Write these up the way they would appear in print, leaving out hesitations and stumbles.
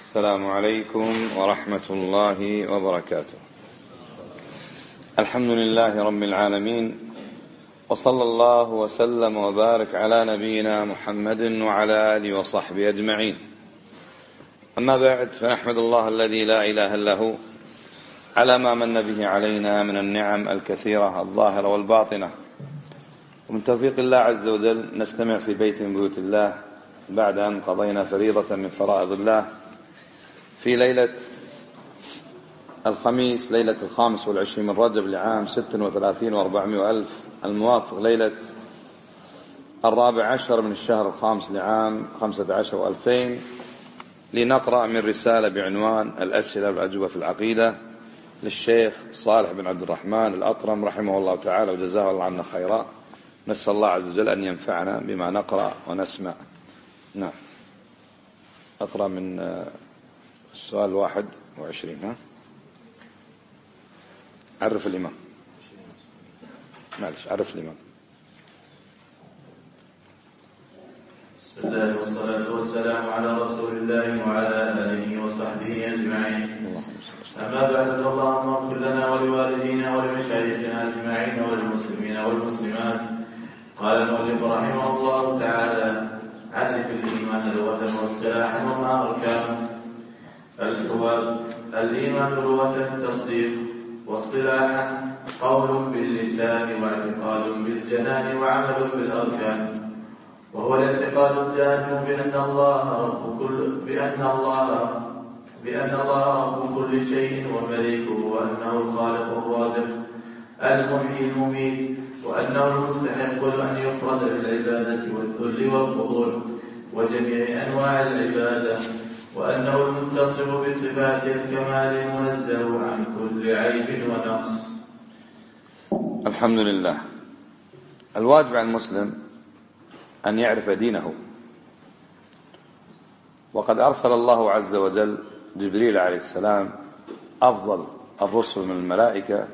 السلام عليكم ورحمة الله وبركاته. الحمد لله رب العالمين، وصلى الله وسلم وبارك على نبينا محمد وعلى آله وصحبه أجمعين. أما بعد، فنحمد الله الذي لا إله إلا هو على ما من به علينا من النعم الكثيرة الظاهرة والباطنة، ومن توفيق الله عز وجل نجتمع في بيت من بيوت الله بعد أن قضينا فريضة من فرائض الله في ليلة الخميس، ليلة 25 من رجب لعام 36 و400 ألف، الموافق ليلة 14 من الشهر الخامس لعام 15 و2000، لنقرأ من رسالة بعنوان الأسئلة والأجوبة في العقيدة للشيخ صالح بن عبد الرحمن الأطرم رحمه الله تعالى وجزاه الله عنا خيرا. نسأل الله عز وجل أن ينفعنا بما نقرأ ونسمع. نعم، أقرأ من السؤال 21. عرف الإمام، معلش عرف الإمام. بسم الله والصلاة والسلام على رسول الله وعلى آله وصحبه أجمعين. أما بعد، فاللهم اغفر لنا ولوالدينا ولمشايخنا أجمعين وللمسلمين والمسلمات. قال المؤلف رحمه الله تعالى: عرف الإيمان لغة واصطلاحا وما أركانه. الجواب: الإيمان لغة التصديق، واصطلاحا قول باللسان واعتقاد بالجنان وعمل بالأركان، وهو الاعتقاد الجازم بأن الله رب كل شيء ومليكه، وأنه الخالق الرازق المحيي المميت، وأنه المستحق أن يفرد بالعبادة والذل والخضوع وجميع أنواع العبادة، وأنه المتصف بصفات الكمال المنزه عن كل عيب ونقص. الحمد لله. الواجب على المسلم أن يعرف دينه، وقد أرسل الله عز وجل جبريل عليه السلام أفضل الرسل من الملائكة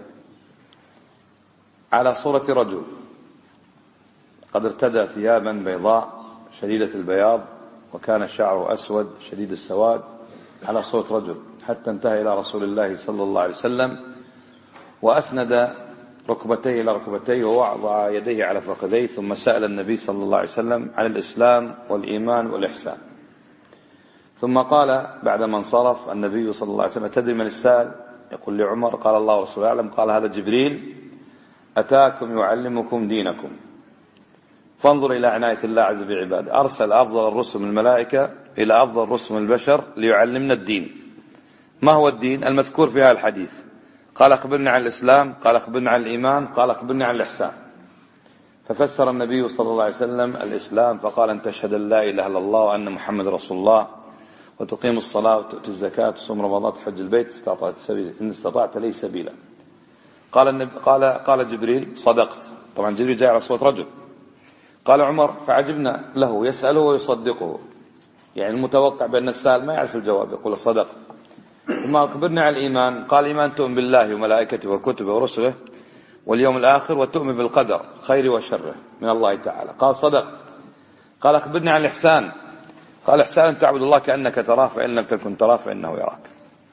على صورة رجل قد ارتدى ثيابا بيضاء شديدة البياض، وكان شعره أسود شديد السواد، على صورة رجل، حتى انتهى إلى رسول الله صلى الله عليه وسلم وأسند ركبتيه إلى ركبتيه ووضع يديه على فخذيه، ثم سأل النبي صلى الله عليه وسلم عن الإسلام والإيمان والإحسان. ثم قال بعدما انصرف النبي صلى الله عليه وسلم: تدري من السائل؟ يقول لعمر. قال: الله ورسوله أعلم. قال: هذا جبريل أتاكم يعلمكم دينكم. فانظر إلى عناية الله عز وجل بعباده، أرسل أفضل الرسل من الملائكة إلى أفضل الرسل من البشر ليعلمنا الدين. ما هو الدين المذكور في هذا الحديث؟ قال: أخبرني عن الإسلام، قال: أخبرني عن الإيمان، قال: أخبرني عن الإحسان. ففسر النبي صلى الله عليه وسلم الإسلام فقال: أن تشهد أن لا إله إلا الله وأن محمد رسول الله، وتقيم الصلاة وتؤتي الزكاة وتصوم رمضان وتحج البيت إن استطعت لي سبيلا. قال جبريل: صدقت. طبعا جبريل جاء على صورة رجل. قال عمر: فعجبنا له يسأله ويصدقه، يعني المتوقع بأن السائل ما يعرف الجواب، يقول صدقت. ثم أخبرنا عن الإيمان. قال: الإيمان تؤمن بالله وملائكته وكتبه ورسله واليوم الآخر، وتؤمن بالقدر خيره وشره من الله تعالى. قال: صدقت. قال: أخبرني عن الإحسان. قال: الإحسان أن تعبد الله كأنك تراه، فإن لم تكن تراه فإنه يراك،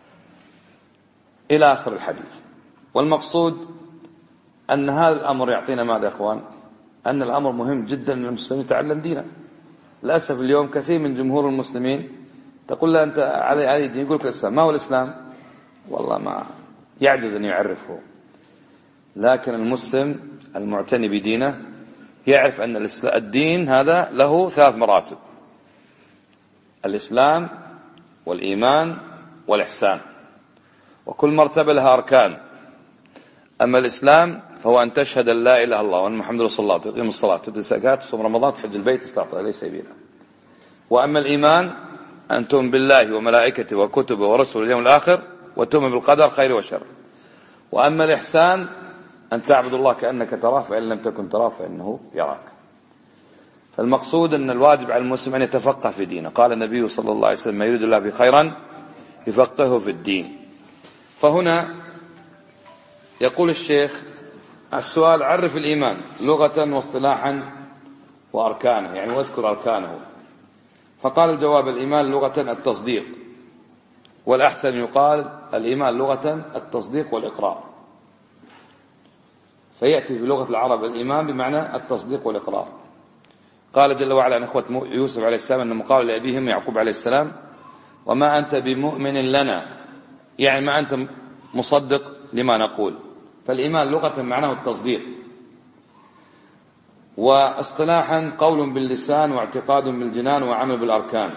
إلى آخر الحديث. والمقصود أن هذا الأمر يعطينا ماذا يا أخوان؟ أن الأمر مهم جدا أن المسلمين يتعلم دينه. للأسف اليوم كثير من جمهور المسلمين تقول له: أنت علي دين، يقول لك الإسلام. ما هو الإسلام؟ والله ما يعجز أن يعرفه. لكن المسلم المعتني بدينه يعرف أن الدين هذا له 3 مراتب: الإسلام والإيمان والإحسان، وكل مرتبة لها أركان. أما الإسلام فهو أن تشهد أن لا إله إلا الله وأن محمد رسول الله، وتقيم الصلاة وتؤتي الزكاة وتصوم رمضان وتحج البيت استطعت إليه سبيلا. وأما الإيمان أن تؤمن بالله وملائكته وكتبه ورسله واليوم الآخر، وتؤمن بالقدر خيره وشره. وأما الإحسان أن تعبد الله كأنك تراه، فإن لم تكن تراه فإنه يراك. فالمقصود أن الواجب على المسلم أن يتفقه في دينه. قال النبي صلى الله عليه وسلم: ما يريد الله به خيرا يفقهه في الدين. فهنا يقول الشيخ: السؤال: عرف الإيمان لغة واصطلاحا وأركانه، يعني واذكر أركانه. فقال الجواب: الإيمان لغة التصديق، والأحسن يقال الإيمان لغة التصديق والإقرار، فيأتي بلغة العرب الإيمان بمعنى التصديق والإقرار. قال جل وعلا عن إخوة يوسف عليه السلام أنهم قالوا لأبيهم يعقوب عليه السلام وما أنت بمؤمن لنا، يعني ما أنت مصدق لما نقول. فالإيمان لغة معناه التصديق، واصطلاحا قول باللسان واعتقاد بالجنان وعمل بالأركان.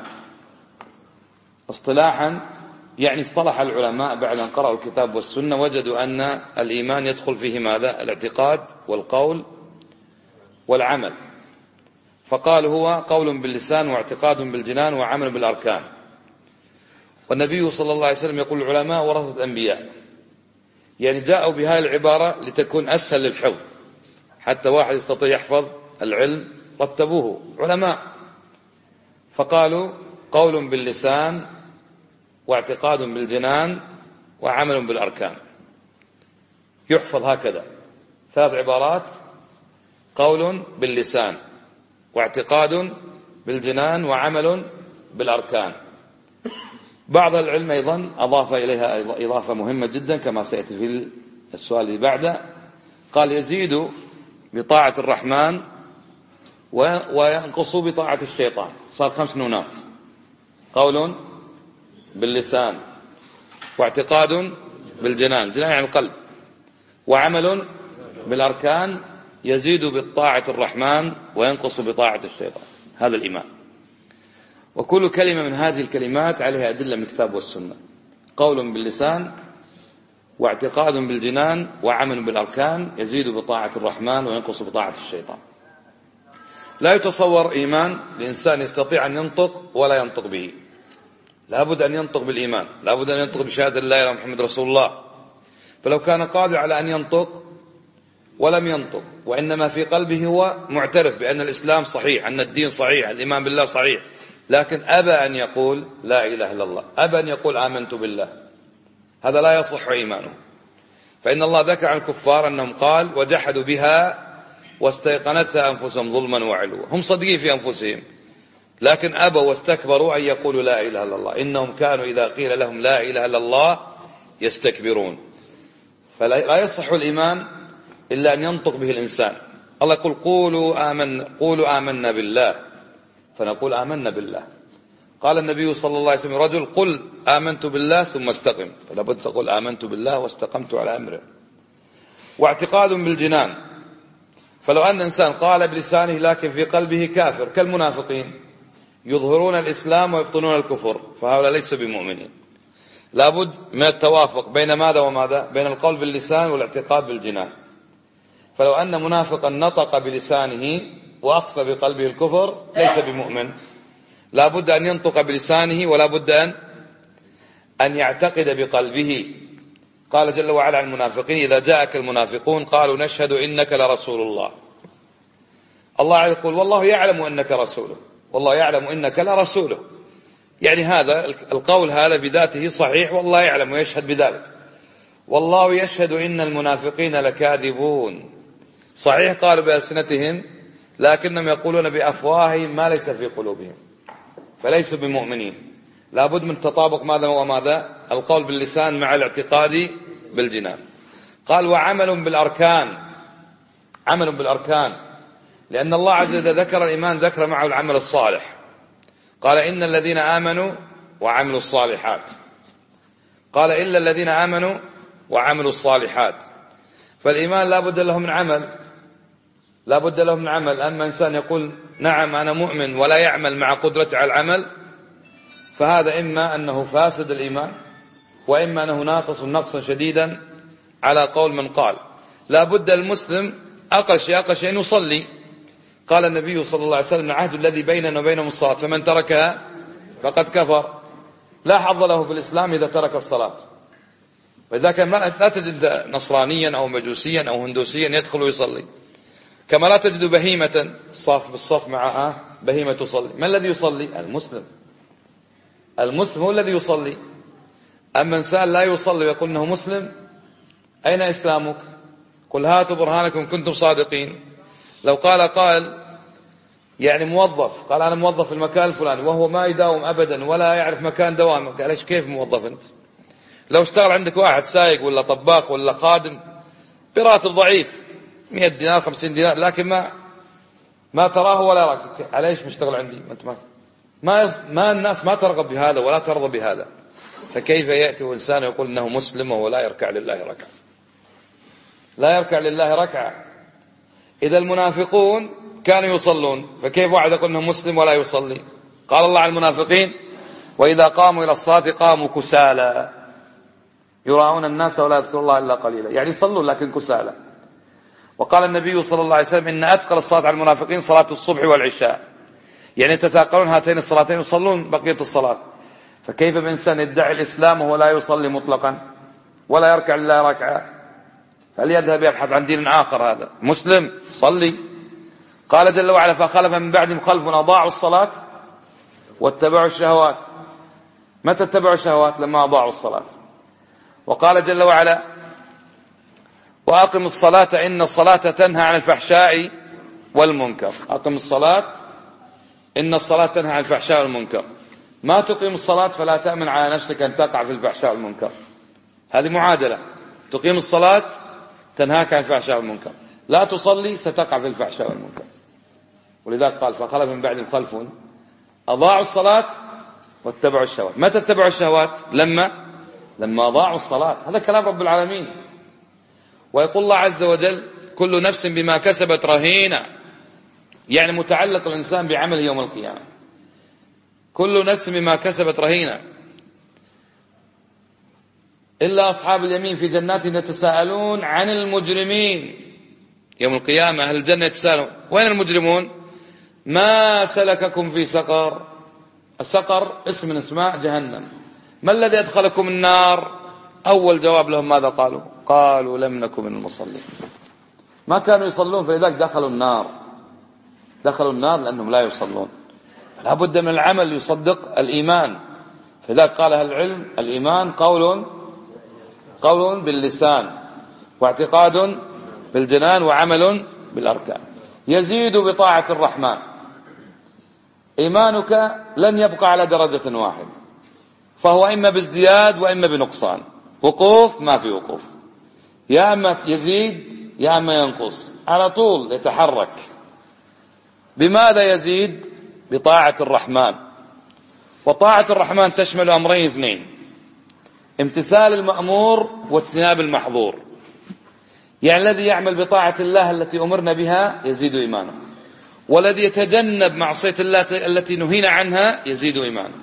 اصطلاحا يعني اصطلح العلماء بعد أن قرأوا الكتاب والسنة وجدوا أن الإيمان يدخل فيه ماذا؟ الاعتقاد والقول والعمل، فقال هو قول باللسان واعتقاد بالجنان وعمل بالأركان. والنبي صلى الله عليه وسلم يقول العلماء ورثة أنبياء، يعني جاءوا بهذه العبارة لتكون أسهل للحفظ، حتى واحد يستطيع يحفظ العلم رتبوه علماء، فقالوا قول باللسان واعتقاد بالجنان وعمل بالأركان، يحفظ هكذا 3 عبارات: قول باللسان واعتقاد بالجنان وعمل بالأركان. بعض العلم أيضا أضاف إليها إضافة مهمة جدا كما سيأتي في السؤال اللي بعده، قال يزيد بطاعة الرحمن وينقص بطاعة الشيطان. صار 5 نونات: قول باللسان واعتقاد بالجنان، الجنان يعني القلب، وعمل بالأركان، يزيد بطاعة الرحمن وينقص بطاعة الشيطان. هذا الإيمان. وكل كلمة من هذه الكلمات عليها أدلة من الكتاب والسنة: قول باللسان واعتقاد بالجنان وعمل بالأركان، يزيد بطاعة الرحمن وينقص بطاعة الشيطان. لا يتصور إيمان لإنسان يستطيع أن ينطق ولا ينطق به، لابد أن ينطق بالإيمان، لابد أن ينطق بشهادة لا إله إلا محمد رسول الله. فلو كان قادر على أن ينطق ولم ينطق وإنما في قلبه هو معترف بأن الإسلام صحيح، أن الدين صحيح، الإيمان بالله صحيح، لكن أبى أن يقول لا إله إلا الله، أبى أن يقول آمنت بالله، هذا لا يصح إيمانه. فإن الله ذكر عن الكفار أنهم قال وجحدوا بها واستيقنتها أنفسهم ظلما وعلوا، هم صدقين في أنفسهم لكن أبوا واستكبروا أن يقولوا لا إله إلا الله، إنهم كانوا إذا قيل لهم لا إله إلا الله يستكبرون. فلا يصح الإيمان إلا أن ينطق به الإنسان. الله يقول قولوا آمنا بالله، فنقول آمنا بالله. قال النبي صلى الله عليه وسلم رجل قل آمنت بالله ثم استقم، فلا بد تقول آمنت بالله واستقمت على أمره. واعتقاد بالجنان، فلو أن إنسان قال بلسانه لكن في قلبه كافر كالمنافقين يظهرون الإسلام ويبطنون الكفر، فهؤلاء ليسوا بمؤمنين. لابد من التوافق بين ماذا وماذا؟ بين القول باللسان والاعتقاد بالجنان. فلو أن منافقا نطق بلسانه وأخفى بقلبه الكفر ليس بمؤمن، لابد أن ينطق بلسانه ولا بد أن يعتقد بقلبه. قال جل وعلا عن المنافقين إذا جاءك المنافقون قالوا نشهد إنك لرسول الله. الله يقول والله يعلم أنك رسوله، والله يعلم إنك لرسوله، يعني هذا القول هذا بذاته صحيح والله يعلم ويشهد بذلك. والله يشهد إن المنافقين لكاذبون، صحيح قالوا بألسنتهم لكنهم يقولون بأفواههم ما ليس في قلوبهم، فليسوا بمؤمنين. لابد من تطابق ماذا وماذا؟ القول باللسان مع الاعتقاد بالجنان. قال وعمل بالأركان، عمل بالأركان، لأن الله عز وجل ذكر الإيمان ذكر معه العمل الصالح. قال إن الذين آمنوا وعملوا الصالحات، قال إلا الذين آمنوا وعملوا الصالحات. فالإيمان لا بد له من عمل، لا بد له من عمل. أما إنسان يقول نعم أنا مؤمن ولا يعمل مع قدرته على العمل، فهذا إما أنه فاسد الإيمان وإما أنه ناقص نقصا شديدا على قول من قال. لا بد المسلم أقل شيء أن يصلي. قال النبي صلى الله عليه وسلم العهد الذي بيننا وبينهم الصلاة فمن تركها فقد كفر. لا حظ له في الإسلام إذا ترك الصلاة. وإذا كان لا تجد نصرانيا أو مجوسيا أو هندوسيا يدخل ويصلي، كما لا تجد بهيمة صاف بالصف معها بهيمة تصلي. من الذي يصلي؟ المسلم. المسلم هو الذي يصلي. أما إنسان لا يصلي ويقول إنه مسلم، أين إسلامك؟ قل هاتوا برهانكم كنتم صادقين. لو قال قائل يعني موظف، قال أنا موظف في المكان الفلاني، وهو ما يداوم أبدا ولا يعرف مكان دوامه. قال إيش كيف موظف أنت؟ لو اشتغل عندك واحد سايق ولا طباخ ولا خادم براتب ضعيف 100 دينار 50 دينار، لكن ما تراه ولا يراك، على ايش مشتغل عندي؟ انت ما الناس ما ترغب بهذا ولا ترضى بهذا. فكيف يأتي إنسان يقول إنه مسلم وهو لا يركع لله ركعة؟ لا يركع لله ركعة. إذا المنافقون كانوا يصلون، فكيف واحد يقول إنه مسلم ولا يصلي؟ قال الله عن المنافقين: وإذا قاموا إلى الصلاة قاموا كسالى يراعون الناس ولا يذكرون الله إلا قليلا، يعني يصلون لكن كسالى. وقال النبي صلى الله عليه وسلم: إن أثقل الصلاة على المنافقين صلاة الصبح والعشاء، يعني يتثاقلون هاتين الصلاتين يصلون بقية الصلاة. فكيف بإنسان يدعي الإسلام وهو لا يصلي مطلقا ولا يركع لله ركعة؟ فليذهب يبحث عن دين آخر. هذا مسلم صلي. قال جل وعلا: فخلف من بعدهم خلف أضاعوا الصلاة واتبعوا الشهوات. متى اتبعوا الشهوات؟ لما أضاعوا الصلاة. وقال جل وعلا: وأقم الصلاة إن الصلاة تنهى عن الفحشاء والمنكر. أقم الصلاة إن الصلاة تنهى عن الفحشاء والمنكر. ما تقيم الصلاة فلا تأمن على نفسك أن تقع في الفحشاء والمنكر. هذه معادلة: تقيم الصلاة تنهاك عن الفحشاء والمنكر، لا تصلي ستقع في الفحشاء والمنكر. ولذلك قال: فخلف من بعدهم خلف أضاعوا الصلاة واتبعوا الشهوات. متى اتبعوا الشهوات؟ لما أضاعوا الصلاة. هذا كلام رب العالمين. ويقول الله عز وجل: كل نفس بما كسبت رهينة، يعني متعلق الإنسان بعمل يوم القيامة. كل نفس بما كسبت رهينة إلا أصحاب اليمين في جنات يتساءلون عن المجرمين. يوم القيامة أهل الجنة يتساءلون: وين المجرمون؟ ما سلككم في سقر؟ السقر اسم من اسماء جهنم. ما الذي أدخلكم النار؟ أول جواب لهم ماذا قالوا؟ قالوا لم نكن من المصلين. ما كانوا يصلون، فلذلك دخلوا النار. دخلوا النار لأنهم لا يصلون. لا بد من العمل يصدق الإيمان. فلذلك قال أهل العلم: الإيمان قول باللسان، واعتقاد بالجنان، وعمل بالأركان، يزيد بطاعة الرحمن. إيمانك لن يبقى على درجة واحدة، فهو إما بازدياد وإما بنقصان. وقوف ما في وقوف، يا أما يزيد يا أما ينقص، على طول يتحرك. بماذا يزيد؟ بطاعة الرحمن. وطاعة الرحمن تشمل أمرين اثنين: امتثال المأمور واجتناب المحظور. يعني الذي يعمل بطاعة الله التي أمرنا بها يزيد إيمانه، والذي يتجنب معصية الله التي نهينا عنها يزيد إيمانه.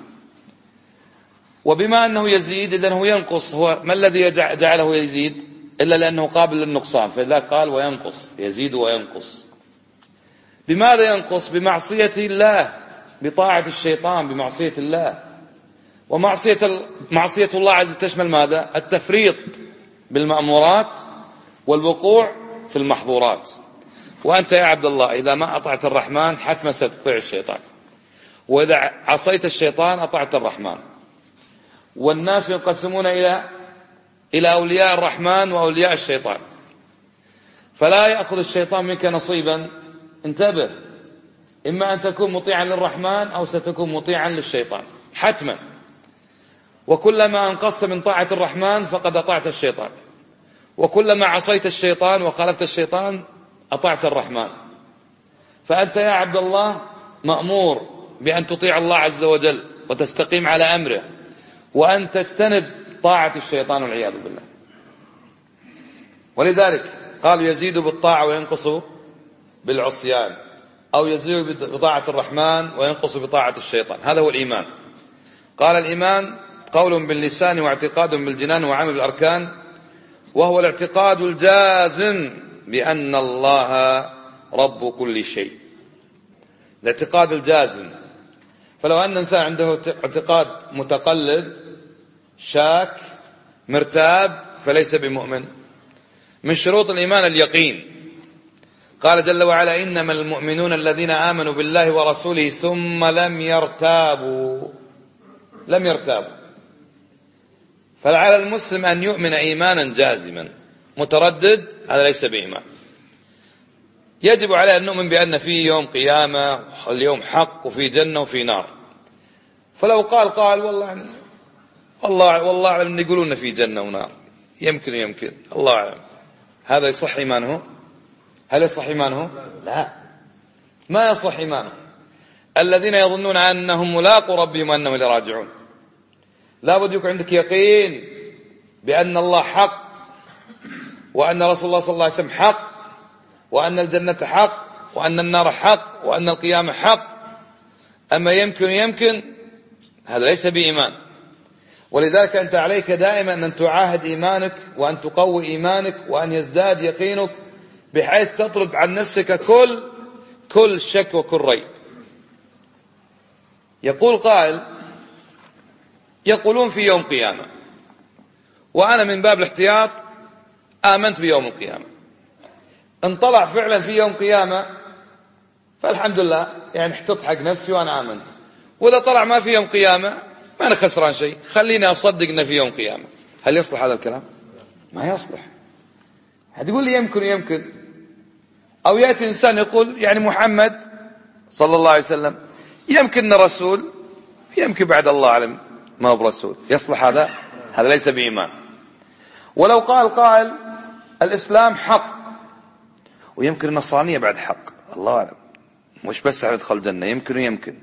وبما أنه يزيد إذن هو ينقص. هو ما الذي جعله يزيد إلا لأنه قابل للنقصان؟ فذلك قال: وينقص، يزيد وينقص. بماذا ينقص؟ بمعصية الله، بطاعة الشيطان، بمعصية الله. ومعصية الله عز وجل تشمل ماذا؟ التفريط بالمأمورات والوقوع في المحظورات. وأنت يا عبد الله إذا ما أطعت الرحمن حتما ستطيع الشيطان، وإذا عصيت الشيطان أطعت الرحمن. والناس ينقسمون إلى أولياء الرحمن وأولياء الشيطان، فلا يأخذ الشيطان منك نصيبا. انتبه، إما أن تكون مطيعا للرحمن أو ستكون مطيعا للشيطان حتما. وكلما أنقصت من طاعة الرحمن فقد أطعت الشيطان، وكلما عصيت الشيطان وخالفت الشيطان أطعت الرحمن. فأنت يا عبد الله مأمور بأن تطيع الله عز وجل وتستقيم على أمره، وأن تجتنب طاعة الشيطان والعياذ بالله. ولذلك قالوا: يزيد بالطاعة وينقص بالعصيان، أو يزيد بطاعة الرحمن وينقص بطاعة الشيطان. هذا هو الإيمان. قال: الإيمان قول باللسان واعتقاد بالجنان وعمل بالأركان، وهو الاعتقاد الجازم بأن الله رب كل شيء. الاعتقاد الجازم. فلو أن إنسان عنده اعتقاد متقلب شاك مرتاب فليس بمؤمن. من شروط الإيمان اليقين. قال جل وعلا: إنما المؤمنون الذين آمنوا بالله ورسوله ثم لم يرتابوا. فعلى المسلم أن يؤمن إيمانا جازما. متردد هذا ليس بإيمان. يجب علينا أن نؤمن بأن في يوم قيامة، اليوم حق، وفي جنة وفي نار. فلو قال والله يعني والله أعلم يقولون في جنة ونار، يمكن الله أعلم، هذا يصح إيمانه؟ هل يصح إيمانه؟ لا، ما يصح إيمانه. الذين يظنون أنهم ملاقوا ربهم وأنهم إليه راجعون، لا بد يكون عندك يقين بأن الله حق، وأن رسول الله صلى الله عليه وسلم حق، وأن الجنة حق، وأن النار حق، وأن القيامة حق. أما يمكن هذا ليس بإيمان. ولذلك أنت عليك دائما أن تعاهد إيمانك، وأن تقوي إيمانك، وأن يزداد يقينك، بحيث تطرد عن نفسك كل شك وكل ريب. يقول قائل: يقولون في يوم قيامة، وأنا من باب الاحتياط آمنت بيوم القيامة. ان طلع فعلا في يوم قيامة فالحمد لله، يعني احتط حق نفسي وأنا آمنت. وإذا طلع ما في يوم قيامة ما أنا خسران شيء، خليني أصدق أنه في يوم قيامة. هل يصلح هذا الكلام؟ ما يصلح. هتقول لي يمكن، أو يأتي إنسان يقول يعني محمد صلى الله عليه وسلم يمكن رسول، يمكن بعد الله أعلم ما هو برسول. يصلح هذا؟ هذا ليس بإيمان. ولو قال الإسلام حق، ويمكن النصرانية بعد حق، الله أعلم، مش بس هندخل الجنة، يمكن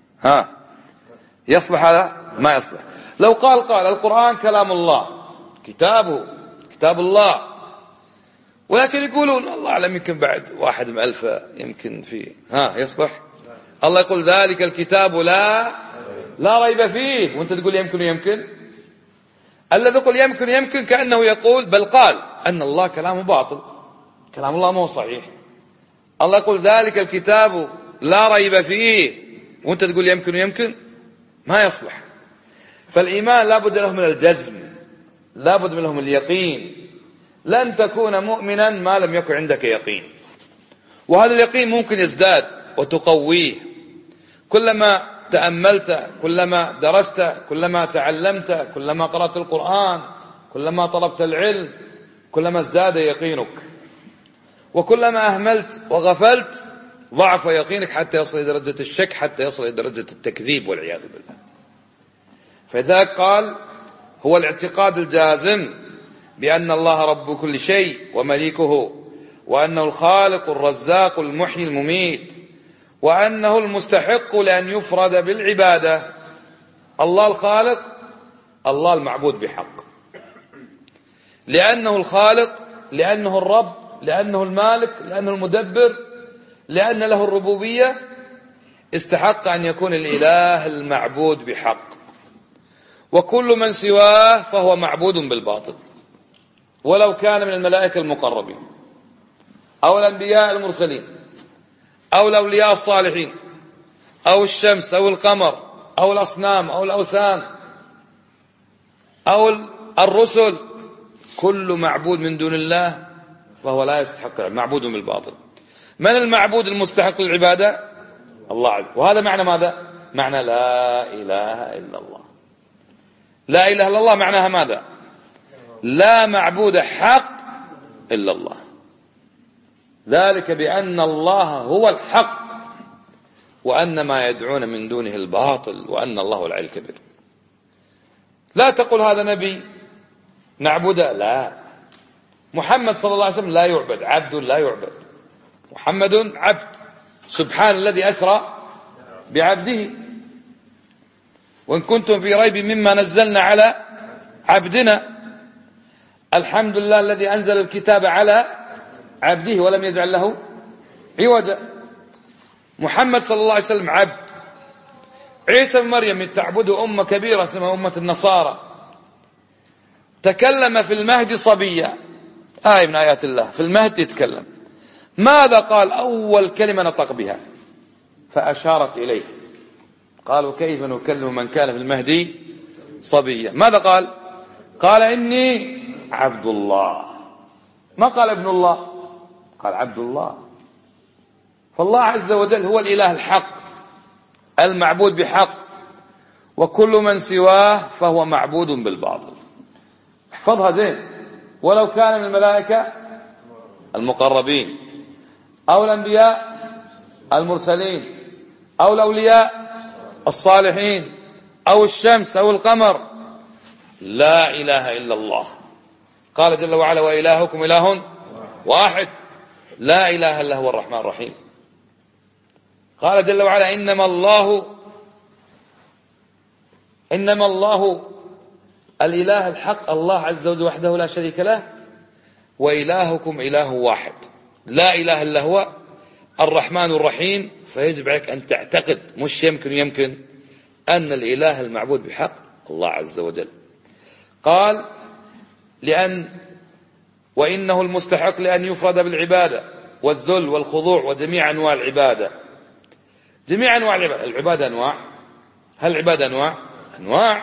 يصلح هذا؟ ما يصلح. لو قال القرآن كلام الله، كتاب الله، ولكن يقولون الله أعلم يمكن بعد 1 من 1000 يمكن فيه، يصلح؟ الله يقول ذلك الكتاب لا ريب فيه، وانت تقول يمكن. الذي يقول يمكن كأنه يقول بل قال أن الله كلامه باطل، كلام الله مو صحيح. الله يقول ذلك الكتاب لا ريب فيه، وانت تقول يمكن، ما يصلح. فالإيمان لا بد له من الجزم، لا بد له من اليقين. لن تكون مؤمنا ما لم يكن عندك يقين، وهذا اليقين ممكن يزداد وتقويه كلما تأملت، كلما درست، كلما تعلمت، كلما قرأت القرآن، كلما طلبت العلم، كلما ازداد يقينك. وكلما أهملت وغفلت ضعف يقينك حتى يصل إلى درجة الشك، حتى يصل إلى درجة التكذيب والعياذ بالله. فذلك قال: هو الاعتقاد الجازم بأن الله رب كل شيء ومليكه، وأنه الخالق الرزاق المحيي المميت، وأنه المستحق لأن يفرد بالعبادة. الله الخالق، الله المعبود بحق، لأنه الخالق، لأنه الرب، لأنه المالك، لأنه المدبر، لأن له الربوبية، استحق أن يكون الإله المعبود بحق. وكل من سواه فهو معبود بالباطل، ولو كان من الملائكة المقربين أو الأنبياء المرسلين أو الأولياء الصالحين أو الشمس أو القمر أو الأصنام أو الأوثان أو الرسل. كل معبود من دون الله فهو لا يستحق، معبود بالباطل. من المعبود المستحق للعبادة؟ الله عز وجل. وهذا معنى ماذا؟ معنى لا إله إلا الله. لا إله إلا الله معناها ماذا؟ لا معبود حق إلا الله، ذلك بأن الله هو الحق، وأن ما يدعون من دونه الباطل، وأن الله العلي الكبير. لا تقل هذا نبي نعبده، لا. محمد صلى الله عليه وسلم لا يعبد، عبد لا يعبد، محمد عبد. سبحان الذي أسرى بعبده. وإن كنتم في ريب مما نزلنا على عبدنا، الحمد لله الذي أنزل الكتاب على عبده ولم يجعل له عوجا. محمد صلى الله عليه وسلم عبد. عيسى بن مريم تعبده أمة كبيرة اسمها أمة النصارى، تكلم في المهد صبيا، آية من آيات الله، في المهد يتكلم. ماذا قال؟ أول كلمة نطق بها فأشارت إليه. قالوا كيف نكلم من كان في المهدي صبيا؟ ماذا قال؟ قال إني عبد الله. ما قال ابن الله، قال عبد الله. فالله عز وجل هو الإله الحق المعبود بحق، وكل من سواه فهو معبود بالباطل. احفظها زين. ولو كان من الملائكة المقربين أو الأنبياء المرسلين أو الأولياء الصالحين أو الشمس أو القمر، لا إله إلا الله. قال جل وعلا: وإلهكم إله واحد لا إله إلا هو الرحمن الرحيم. قال جل وعلا: إنما الله الإله الحق، الله عز وجل وحده لا شريك له، وإلهكم إله واحد لا إله إلا هو الرحمن الرحيم. فيجب عليك أن تعتقد، مش يمكن أن الإله المعبود بحق الله عز وجل. قال: وإنه المستحق لأن يفرد بالعبادة والذل والخضوع وجميع أنواع العبادة. جميع أنواع العبادة أنواع. هل العبادة أنواع؟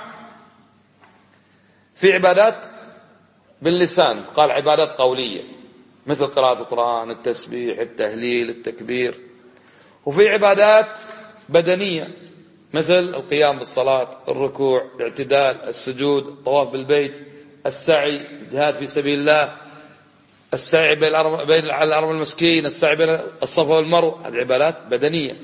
في عبادات باللسان، قال عبادات قولية مثل قراءة القرآن، التسبيح، التهليل، التكبير. وفي عبادات بدنية مثل القيام بالصلاة، الركوع، الاعتدال، السجود، الطواف بالبيت، السعي، الجهاد في سبيل الله، السعي بين الأرض والمسكين، السعي بين الصفا والمروة. هذه عبادات بدنية.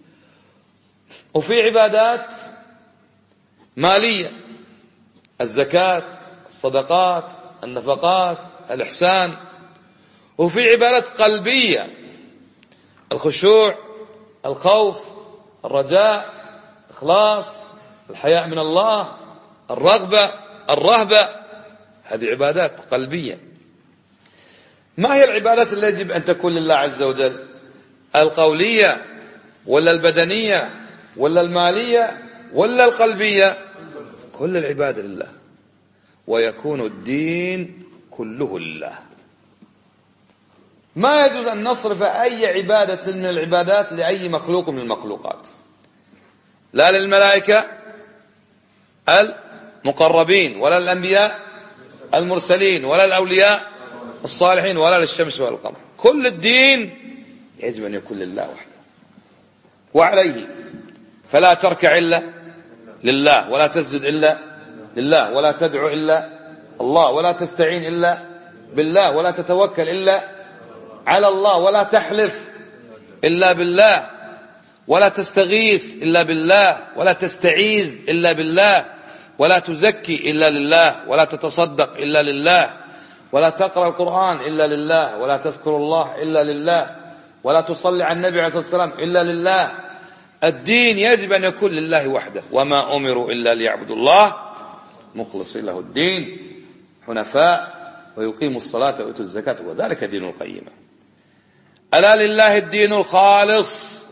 وفي عبادات مالية، الزكاة، الصدقات، النفقات، الإحسان. وفي عبادات قلبية، الخشوع، الخوف، الرجاء، الإخلاص، الحياء من الله، الرغبة، الرهبة. هذه عبادات قلبية. ما هي العبادات التي يجب أن تكون لله عز وجل؟ القولية ولا البدنية ولا المالية ولا القلبية؟ كل العبادة لله، ويكون الدين كله لله. ما يجوز أن نصرف أي عبادة من العبادات لأي مخلوق من المخلوقات، لا للملائكة المقربين ولا الأنبياء المرسلين ولا الأولياء الصالحين ولا للشمس ولا القمر. كل الدين يجب أن يكون لله وحده وعليه. فلا تركع إلا لله، ولا تسجد إلا لله، ولا تدعو إلا الله، ولا تستعين إلا بالله، ولا تتوكل إلا على الله، ولا تحلف إلا بالله، ولا تستغيث إلا بالله، ولا تستعيذ إلا بالله، ولا تزكي إلا لله، ولا تتصدق إلا لله، ولا تقرأ القرآن إلا لله، ولا تذكر الله إلا لله، ولا تصلي على النبي عليه الصلاة والسلام إلا لله. الدين يجب أن يكون لله وحده. وما أمروا إلا ليعبدوا الله مخلصين له الدين حنفاء ويقيموا الصلاة ويؤتوا الزكاة وذلك دين القيمة. ألا لله الدين الخالص.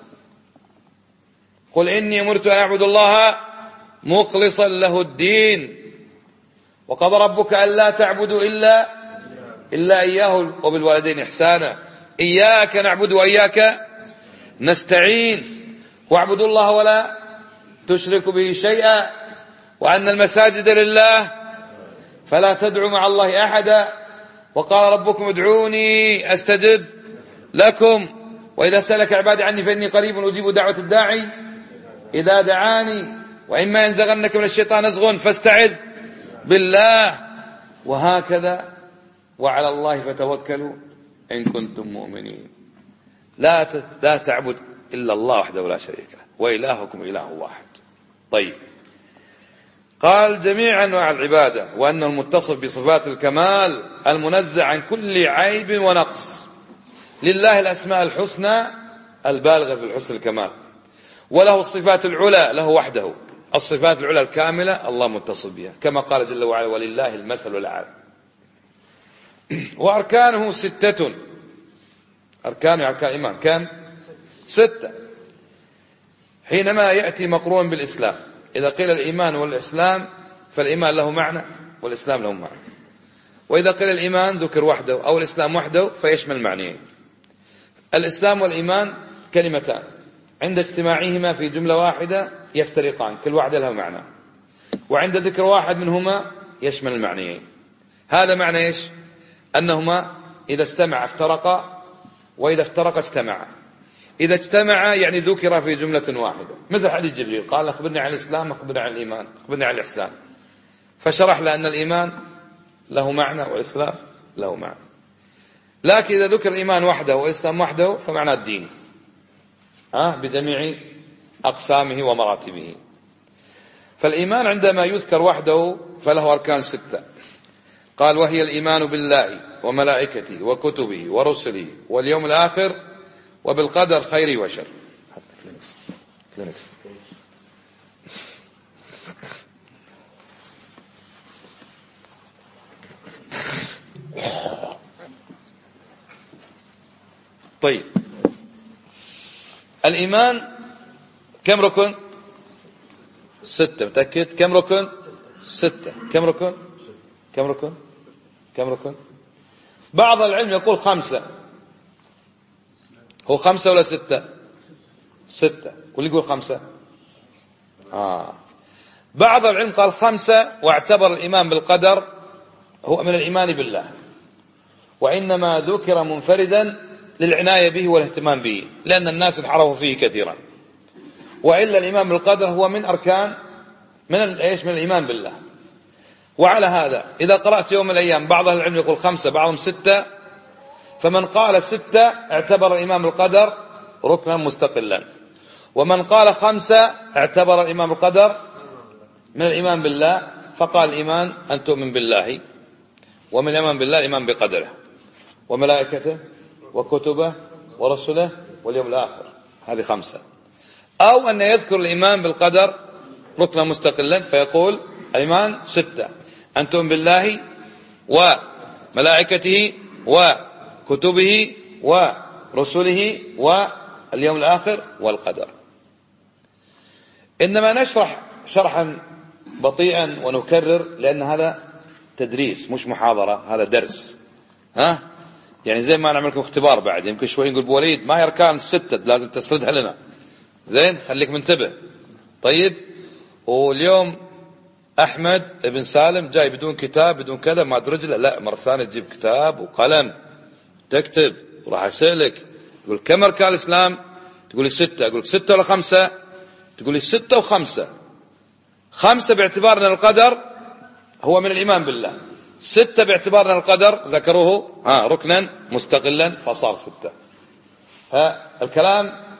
قل إني أمرت أن أعبد الله مخلصا له الدين. وقضى ربك ألا تعبدوا إلا إياه وبالوالدين إحسانا. إياك نعبد وإياك نستعين. واعبدوا الله ولا تشركوا به شيئا وأن المساجد لله فلا تدعوا مع الله أحدا. وقال ربكم ادعوني أستجب لكم. وإذا سألك عبادي عني فإني قريب أجيب دعوة الداعي إذا دعاني. وإما ينزغنك من الشيطان نزغ فاستعذ بالله. وهكذا وعلى الله فتوكلوا إن كنتم مؤمنين. لا تعبد إلا الله وحده لا شريك له وإلهكم إله واحد. طيب، قال جميع أنواع العبادة وأنه المتصف بصفات الكمال المنزه عن كل عيب ونقص. لله الأسماء الحسنى البالغة في الحسن الكمال، وله الصفات العلى له وحده. الصفات العلى الكاملة الله متصف بها كما قال جل وعلا ولله المثل الأعلى. وأركانه 6. أركان الإيمان كم؟ 6. حينما يأتي مقرون بالإسلام، إذا قيل الإيمان والإسلام فالإيمان له معنى والإسلام له معنى. وإذا قيل الإيمان ذكر وحده أو الإسلام وحده فيشمل المعنيين. الإسلام والإيمان كلمتان عند اجتماعهما في جملة واحدة يفترقان، كل واحدة لها معنى، وعند ذكر واحد منهما يشمل المعنيين. هذا معنى إيش؟ أنهما إذا اجتمع افترقا وإذا افترقا اجتمعا. إذا اجتمع يعني ذكر في جملة واحدة، مثل حديث جبريل قال أخبرني عن الإسلام، أخبرني عن الإيمان، أخبرني عن الإحسان، فشرح لأن الإيمان له معنى والإسلام له معنى. لكن إذا ذكر الإيمان وحده والإسلام وحده فمعنى الدين بجميع أقسامه ومراتبه. فالإيمان عندما يذكر وحده فله أركان 6. قال: وهي الإيمان بالله وملائكته وكتبه ورسله واليوم الآخر وبالقدر خيره وشره. طيب، الإيمان كم ركن؟ 6. متأكد؟ كم ركن؟ 6. كم ركن؟ كم ركن؟ كم ركن؟ بعض العلم يقول 5. هو 5 ولا 6؟ 6. واللي يقول 5. بعض العلم قال 5 واعتبر الإيمان بالقدر هو من الإيمان بالله، وإنما ذكر منفردا للعناية به والاهتمام به، لأن الناس انحرفوا فيه كثيرا. وإلا الإيمان بالقدر هو من أركان من الإيمان بالله. وعلى هذا إذا قرأت يوم من الأيام بعض أهل العلم يقول 5 بعضهم 6، فمن قال 6 اعتبر الإيمان بالقدر ركنا مستقلا، ومن قال 5 اعتبر الإيمان بالقدر من الإيمان بالله، فقال الإيمان أن تؤمن بالله، ومن الإيمان بالله الإيمان بقدره وملائكته وكتبه ورسله واليوم الآخر. هذه 5. أو أن يذكر الإيمان بالقدر ركنا مستقلا فيقول الإيمان 6: أن تؤمن بالله وملائكته وكتبه ورسله واليوم الآخر والقدر. إنما نشرح شرحا بطيئا ونكرر، لأن هذا تدريس مش محاضرة، هذا درس. يعني زي ما نعمل لكم اختبار بعد، يمكن شوي نقول بوليد ما هي أركان 6 لازم تسردها لنا. زين، خليك منتبه. طيب، واليوم أحمد بن سالم جاي بدون كتاب بدون كذا ما أدرج له، لا، مرة ثانية تجيب كتاب وقلم تكتب، وراح أسألك يقول كم أركان الإسلام؟ تقول لي 6. أقول لك 6 ولا 5؟ تقول لي 6 و5. 5 باعتبار أن القدر هو من الإيمان بالله، 6 باعتبار أن القدر ذكروه ركنا مستقلا فصار 6. الكلام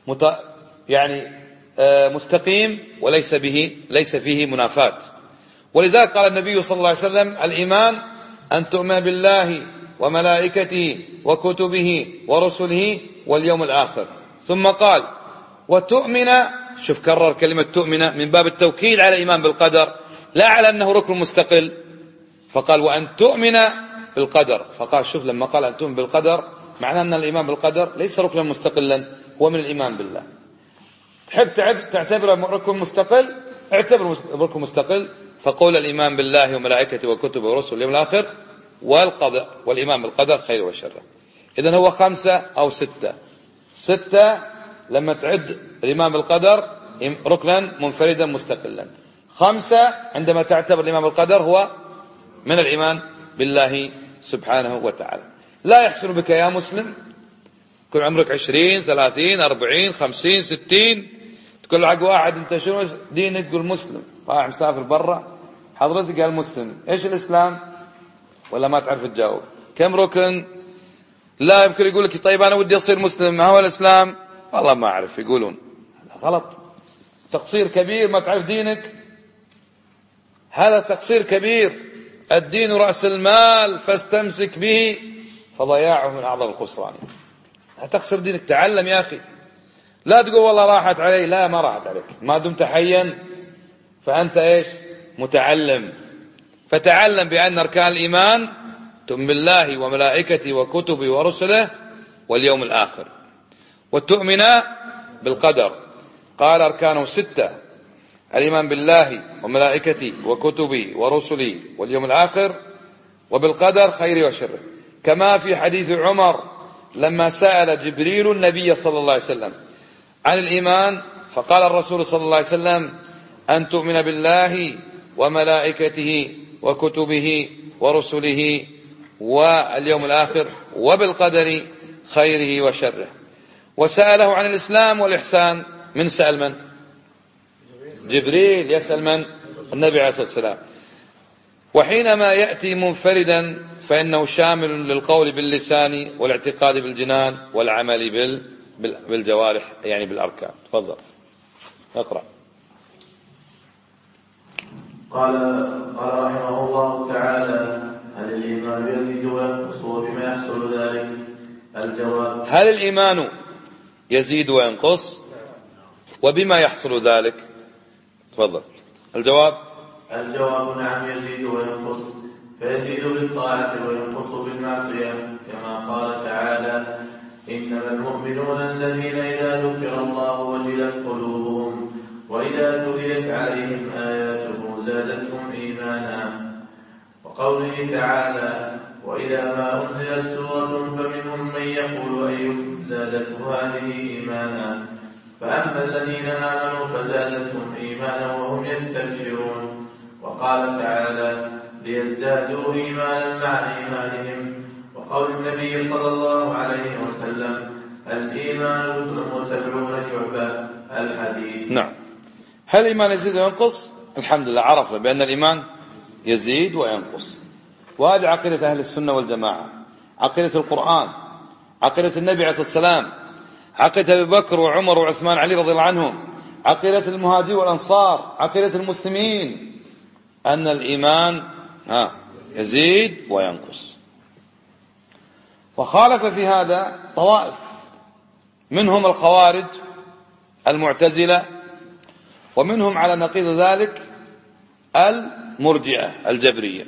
يعني مستقيم ليس فيه منافاة. ولذلك قال النبي صلى الله عليه وسلم: الإيمان أن تؤمن بالله وملائكته وكتبه ورسله واليوم الآخر. ثم قال: وتؤمن، شوف كرر كلمة تؤمن من باب التوكيد على الإيمان بالقدر، لا على أنه ركن مستقل. فقال: وأن تؤمن بالقدر. فقال شوف لما قال أن تؤمن بالقدر معناه أن الإيمان بالقدر ليس ركنا مستقلا، هو من الإيمان بالله. تحب تعتبره ركن مستقل، اعتبره ركن مستقل. فقول الإيمان بالله وملائكته وكتبه ورسله واليوم الآخر والقدر والإيمان بالقدر خير وشر. إذن هو 5 أو 6. 6 لما تعد الإيمان بالقدر ركنا منفردا مستقلا. 5 عندما تعتبر الإيمان بالقدر هو من الإيمان بالله سبحانه وتعالى. لا يحسن بك يا مسلم كل عمرك 20 30 40 50 60 تقول حق واحد انت شنو دينك؟ تقول مسلم. طالع مسافر برا، حضرتك قال مسلم، ايش الإسلام؟ ولا ما تعرف تجاوب. كم ركن؟ لا، يمكن يقول لك طيب انا ودي اصير مسلم، ما هو الإسلام؟ والله ما اعرف. يقولون غلط، تقصير كبير ما تعرف دينك، هذا تقصير كبير. الدين رأس المال فاستمسك به فضياعه من أعظم الخسران. لا تخسر دينك، تعلم يا أخي. لا تقول والله راحت علي، لا ما راحت عليك، ما دمت حيا فأنت ايش؟ متعلم. فتعلم بأن أركان الإيمان تؤمن بالله وملائكته وكتبه ورسله واليوم الآخر، وتؤمن بالقدر. قال أركانه 6: الإيمان بالله وملائكته وكتبه ورسله واليوم الآخر وبالقدر خيره وشره، كما في حديث عمر لما سأل جبريل النبي صلى الله عليه وسلم عن الإيمان، فقال الرسول صلى الله عليه وسلم: أن تؤمن بالله وملائكته وكتبه ورسله واليوم الآخر وبالقدر خيره وشره. وسأله عن الإسلام والإحسان. من سأل من؟ جبريل يسأل من؟ النبي عليه الصلاة والسلام. وحينما يأتي منفردا فإنه شامل للقول باللسان والاعتقاد بالجنان والعمل بالجوارح يعني بالأركان. تفضل اقرأ. قال رحمه الله تعالى: هل الإيمان يزيد وينقص وبما يحصل ذلك؟ الجواب: هل الإيمان يزيد وينقص وبما يحصل ذلك؟ تفضل. الجواب: نعم يزيد وينقص، فيزيد بالطاعة وينقص بالمعصية، كما قال تعالى: إنما المؤمنون الذين إذا ذكر الله وجلت قلوبهم وإذا تليت عليهم آياته زادتهم إيمانا. وقوله تعالى: وإذا ما أنزلت سورة فمنهم من يقول أيكم زادته هذه إيمانا، فأما الذين آمنوا فزادتهم إيمانا وهم يستبشرون. وقال تعالى: ليزدادوا إيمانا مع إيمانهم. وقول النبي صلى الله عليه وسلم: الإيمان 70 شعبة. الحديث. نعم. هل الإيمان يزيد وينقص؟ الحمد لله عرفنا بأن الإيمان يزيد وينقص، وهذه عقيدة أهل السنة والجماعة، عقيدة القرآن، عقيدة النبي عليه الصلاة والسلام، عقيدة أبي بكر وعمر وعثمان علي رضي الله عنهم، عقيدة المهاجرين والأنصار، عقيدة المسلمين، أن الإيمان يزيد وينقص. وخالف في هذا طوائف، منهم الخوارج المعتزلة، ومنهم على نقيض ذلك المرجئة الجبرية،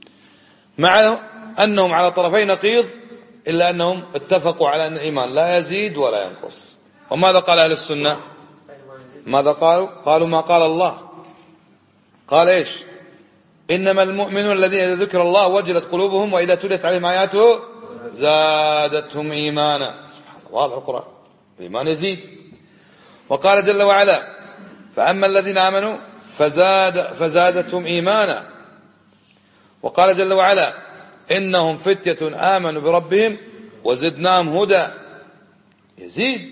مع أنهم على طرفي نقيض إلا أنهم اتفقوا على أن الإيمان لا يزيد ولا ينقص. وماذا قال أهل السنة؟ ماذا قالوا ما قال الله. قال إيش؟ إنما المؤمنون الذين إذا ذكر الله وجلت قلوبهم وإذا تليت عليهم آياته زادتهم إيمانا. سبحان الله، واضح القرآن، الإيمان يزيد. وقال جل وعلا: فأما الذين آمنوا فزادتهم إيمانا. وقال جل وعلا: إنهم فتية آمنوا بربهم وزدناهم هدى. يزيد.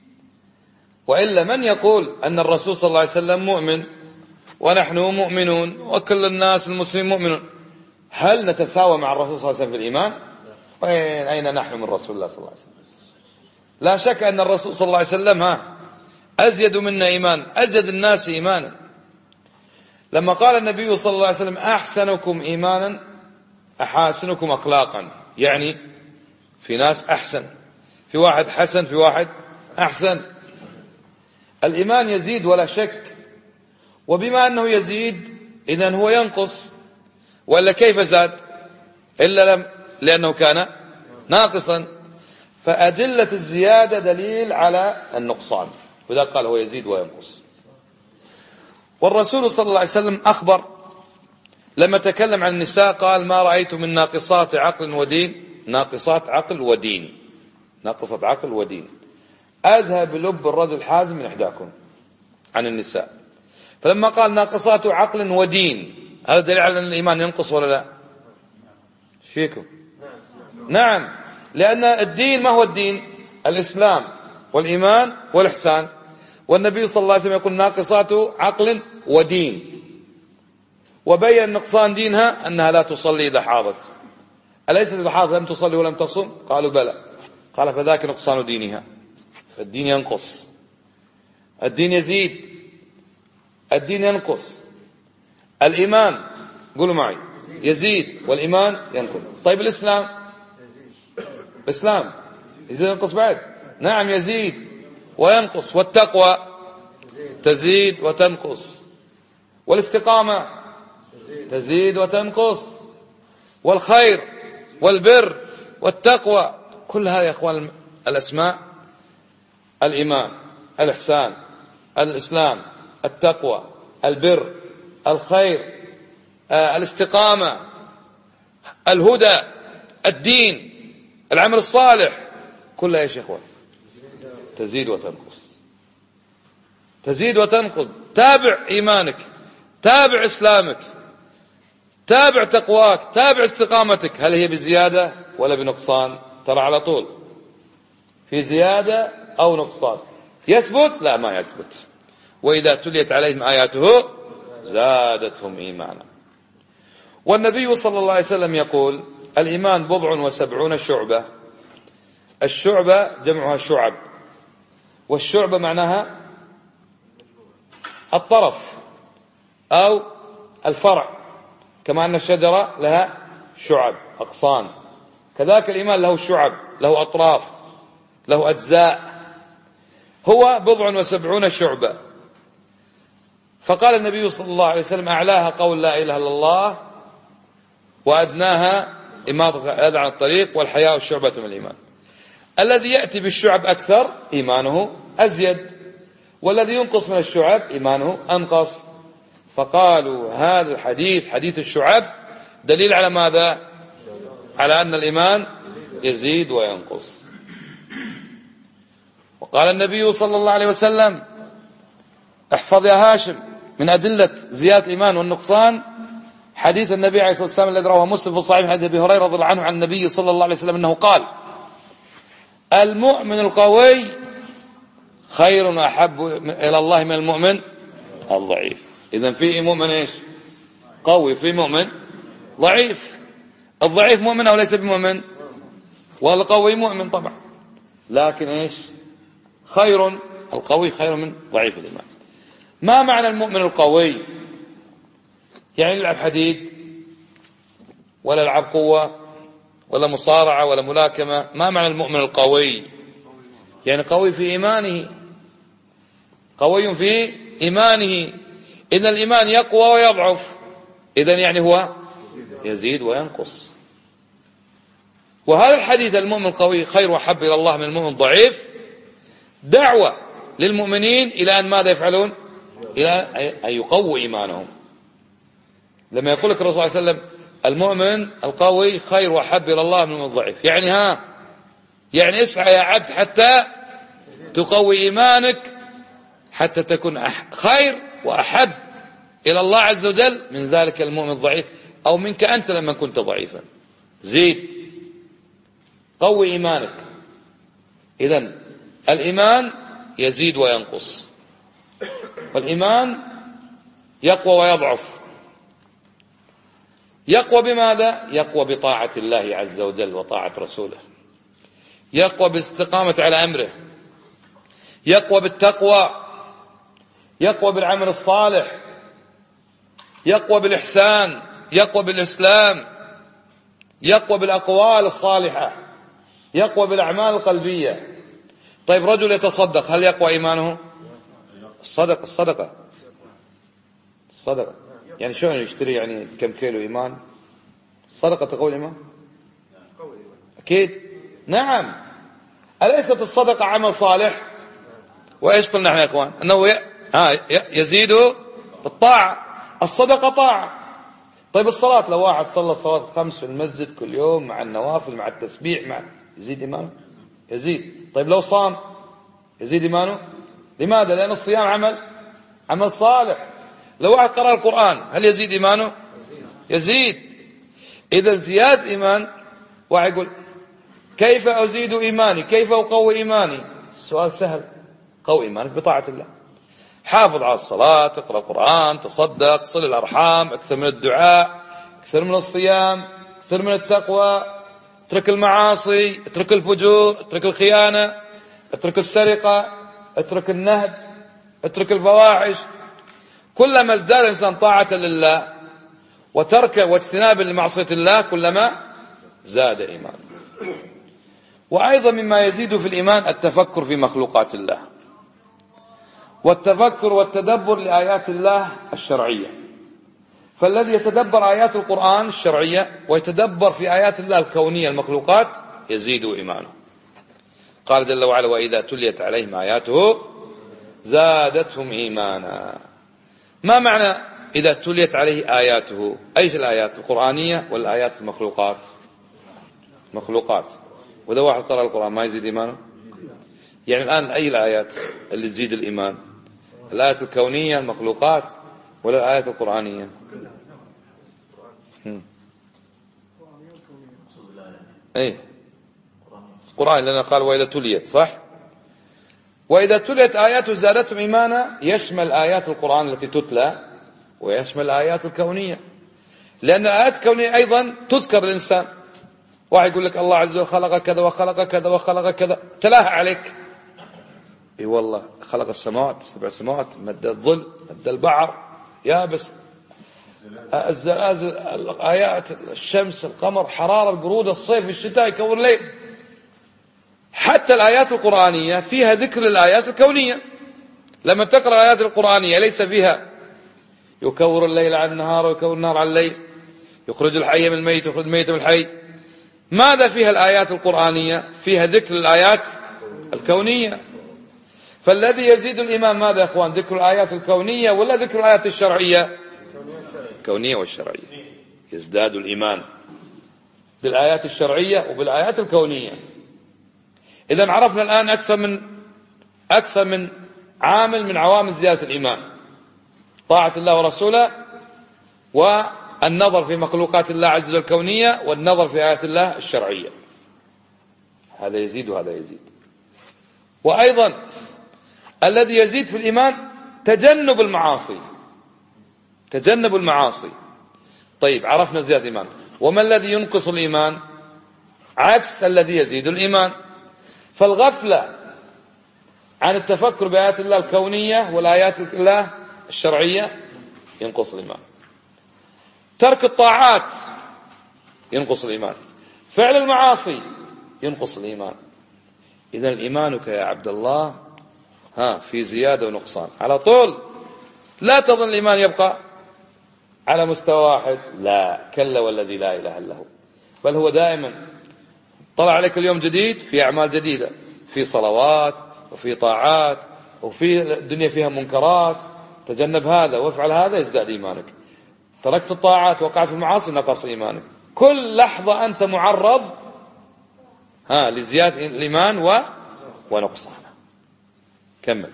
وإلا من يقول أن الرسول صلى الله عليه وسلم مؤمن ونحن مؤمنون وكل الناس المسلمين مؤمنون، هل نتساوى مع الرسول صلى الله عليه وسلم في الإيمان؟ أين نحن من رسول الله صلى الله عليه وسلم؟ لا شك أن الرسول صلى الله عليه وسلم أزيد منا إيمان، أزيد الناس إيمانا. لما قال النبي صلى الله عليه وسلم: أحسنكم إيمانا أحاسنكم أخلاقا، يعني في ناس أحسن، في واحد حسن، في واحد أحسن. الإيمان يزيد ولا شك، وبما أنه يزيد إذن هو ينقص، ولا كيف زاد إلا لأنه كان ناقصا. فأدلة الزيادة دليل على النقصان، وذا قال هو يزيد وينقص. والرسول صلى الله عليه وسلم أخبر لما تكلم عن النساء قال: ما رأيت من ناقصات عقل ودين، ناقصات عقل ودين، ناقصة عقل ودين، أذهب لب الرجل حازم من إحداكم عن النساء. فلما قال ناقصات عقل ودين، هذا دليل على أن الإيمان ينقص ولا لا؟ فيكم؟ نعم، لأن الدين ما هو الدين؟ الإسلام والإيمان والإحسان. والنبي صلى الله عليه وسلم يقول ناقصات عقل ودين، وبين نقصان دينها أنها لا تصلي إذا حاضت. أليس إذا حاضت لم تصلي ولم تصم؟ قالوا بلى. قال: فذاك نقصان دينها. فالدين ينقص، الدين يزيد، الدين ينقص. الإيمان قولوا معي يزيد والإيمان ينقص. طيب الإسلام يزيد وينقص بعد؟ نعم يزيد وينقص. والتقوى تزيد وتنقص، والاستقامة تزيد وتنقص، والخير والبر والتقوى، كل هذا يا أخوان الأسماء: الإيمان، الإحسان، الإسلام، التقوى، البر، الخير، الاستقامة، الهدى، الدين، العمل الصالح، كلها يا شيخ تزيد وتنقص، تزيد وتنقص. تابع إيمانك، تابع إسلامك، تابع تقواك، تابع استقامتك، هل هي بزيادة ولا بنقصان؟ ترى على طول في زيادة أو نقصان. يثبت؟ لا، ما يثبت. وإذا تليت عليهم آياته زادتهم إيمانا. والنبي صلى الله عليه وسلم يقول الإيمان 70 شعبة. الشعبة جمعها شعب، والشعبة معناها الطرف أو الفرع، كما أن الشجرة لها شعب أغصان، كذلك الإيمان له شعب، له أطراف، له أجزاء، هو 70 شعبة. فقال النبي صلى الله عليه وسلم أعلاها قول لا إله إلا الله، وأدناها إماطة الأذى عن الطريق، والحياء شعبة من الإيمان. الذي يأتي بالشعب أكثر إيمانه أزيد، والذي ينقص من الشعب إيمانه أنقص. فقالوا هذا الحديث حديث الشعب دليل على ماذا؟ على أن الإيمان يزيد وينقص. وقال النبي صلى الله عليه وسلم احفظ يا هاشم من أدلة زيادة الإيمان والنقصان حديث النبي عليه الصلاة والسلام الذي رواه مسلم في الصحيح حديث أبي هريرة رضي الله عنه عن النبي صلى الله عليه وسلم أنه قال المؤمن القوي خير وأحب إلى الله من المؤمن الضعيف. إذن في مؤمن إيش؟ قوي، في مؤمن ضعيف. الضعيف مؤمن أو ليس بمؤمن؟ والقوي مؤمن طبعا، لكن إيش؟ خير، القوي خير من ضعيف الإيمان. ما معنى المؤمن القوي؟ يعني يلعب حديد ولا يلعب قوة ولا مصارعة ولا ملاكمة. ما معنى المؤمن القوي؟ يعني قوي في إيمانه، قوي في إيمانه. إن الإيمان يقوى ويضعف، إذن يعني هو يزيد وينقص. وهذا الحديث المؤمن القوي خير وحب إلى الله من المؤمن الضعيف دعوة للمؤمنين إلى أن ماذا يفعلون؟ إلى أن يقووا إيمانهم. لما يقول لك الرسول صلى الله عليه وسلم المؤمن القوي خير وحب إلى الله من المؤمن الضعيف، يعني اسعى يا عبد حتى تقوي إيمانك، حتى تكون خير وأحب إلى الله عز وجل من ذلك المؤمن الضعيف، أو منك أنت لما كنت ضعيفا. زيد، قوي إيمانك. إذن الإيمان يزيد وينقص، والإيمان يقوى ويضعف. يقوى بماذا؟ يقوى بطاعة الله عز وجل وطاعة رسوله، يقوى بالاستقامة على أمره، يقوى بالتقوى، يقوى بالعمل الصالح، يقوى بالإحسان، يقوى بالإسلام، يقوى بالأقوال الصالحة، يقوى بالأعمال القلبية. طيب رجل يتصدق، هل يقوى إيمانه؟ الصدقة يعني شلون يشتري يعني كم كيلو إيمان؟ الصدقة تقوي الإيمان؟ أكيد نعم. أليست الصدقة عمل صالح؟ وإيش قلنا احنا يا إخوان؟ أنه يزيد بالطاعة. الصدقة طاعة. طيب الصلاة، لو واحد صلى الصلاة 5 في المسجد كل يوم مع النوافل مع التسبيح يزيد إيمانه؟ يزيد. طيب لو صام يزيد إيمانه؟ لماذا؟ لأن الصيام عمل صالح. لو واحد قرأ القرآن هل يزيد إيمانه؟ يزيد. إذا زيادة إيمان. واحد يقول كيف أزيد إيماني؟ كيف أقوي إيماني؟ السؤال سهل، قوي إيمانك بطاعة الله. حافظ على الصلاة، اقرأ القرآن، تصدق، صل الأرحام، اكثر من الدعاء، اكثر من الصيام، اكثر من التقوى، اترك المعاصي، اترك الفجور، اترك الخيانة، اترك السرقة، اترك النهب، اترك الفواحش. كلما ازداد الإنسان طاعة لله وتركه واجتنابا لمعصية الله كلما زاد إيمانه. وأيضا مما يزيد في الإيمان التفكر في مخلوقات الله، والتفكر والتدبر لآيات الله الشرعية. فالذي يتدبر آيات القرآن الشرعية ويتدبر في آيات الله الكونية المخلوقات يزيد إيمانه. قال جل وعلا وإذا تليت عليهم آياته زادتهم إيمانا. ما معنى إذا تليت عليه آياته؟ أيش الآيات؟ القرآنية ولا آيات المخلوقات؟ مخلوقات. وإذا واحد قرأ القرآن ما يزيد إيمانه؟ يعني الآن أي الآيات اللي تزيد الإيمان؟ الآيات الكونية المخلوقات ولا الآيات القرآنية؟ أي القرآن، لأنه قال وإذا تليت، صح؟ وإذا تليت آياته زادتهم إيمانا يشمل آيات القرآن التي تتلى ويشمل الآيات الكونية. لأن الآيات الكونية أيضا تذكر الإنسان. واحد يقول لك الله عز وجل خلق كذا وخلق كذا وخلق كذا، تلاها عليك. اي والله خلق السماوات 7 سماوات، مد الظل، مد البحر، يابس، الزلازل، الآيات، الشمس، القمر، حرارة، البرودة، الصيف، الشتاء، يكون الليل. حتى الآيات القرآنية فيها ذكر الآيات الكونية. لما تقرأ الآيات القرآنية ليس فيها يكور الليل على النهار ويكور النهار على الليل، يخرج الحي من الميت ويخرج الميت من الحي. ماذا فيها الآيات القرآنية؟ فيها ذكر الآيات الكونية. فالذي يزيد الإيمان ماذا يا أخوان؟ ذكر الآيات الكونية ولا ذكر الآيات الشرعية؟ الكونية والشرعية. يزداد الإيمان بالآيات الشرعية وبالآيات الكونية. إذن عرفنا الآن أكثر من عامل من عوامل زيادة الإيمان: طاعة الله ورسوله، والنظر في مخلوقات الله عز وجل الكونية، والنظر في آيات الله الشرعية. هذا يزيد وهذا يزيد. وأيضا الذي يزيد في الإيمان تجنب المعاصي. تجنب المعاصي. طيب عرفنا زيادة الإيمان. وما الذي ينقص الإيمان؟ عكس الذي يزيد الإيمان. فالغفلة عن التفكر بآيات الله الكونية والآيات الله الشرعية ينقص الإيمان. ترك الطاعات ينقص الإيمان. فعل المعاصي ينقص الإيمان. إذن إيمانك يا عبد الله في زيادة ونقصان على طول. لا تظن الإيمان يبقى على مستوى واحد، لا، كلا والذي لا إله إلا هو، بل هو دائما طلع عليك اليوم جديد في أعمال جديدة، في صلوات وفي طاعات، وفي الدنيا فيها منكرات. تجنب هذا وافعل هذا يزداد إيمانك. تركت الطاعات وقعت في المعاصي نقص إيمانك. كل لحظة أنت معرض لزيادة الإيمان ونقصانه. كمل.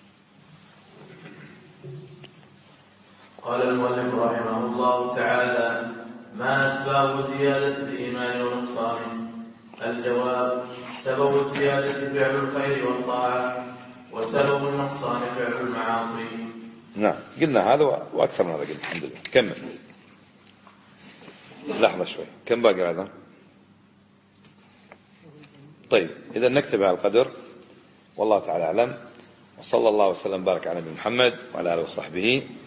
قال المؤلف رحمه الله تعالى: ما أسباب زيادة الإيمان ونقصانه؟ الجواب: سبب الزيادة فعل الخير والطاعة، وسبب النقصان فعل المعاصي. نعم، قلنا هذا وأكثر من هذا قلنا. الحمد لله. كمل. لحظة شوي، كم باقي هذا؟ طيب إذا نكتب على القدر، والله تعالى أعلم، وصلى الله وسلم بارك على نبينا محمد وعلى آله وصحبه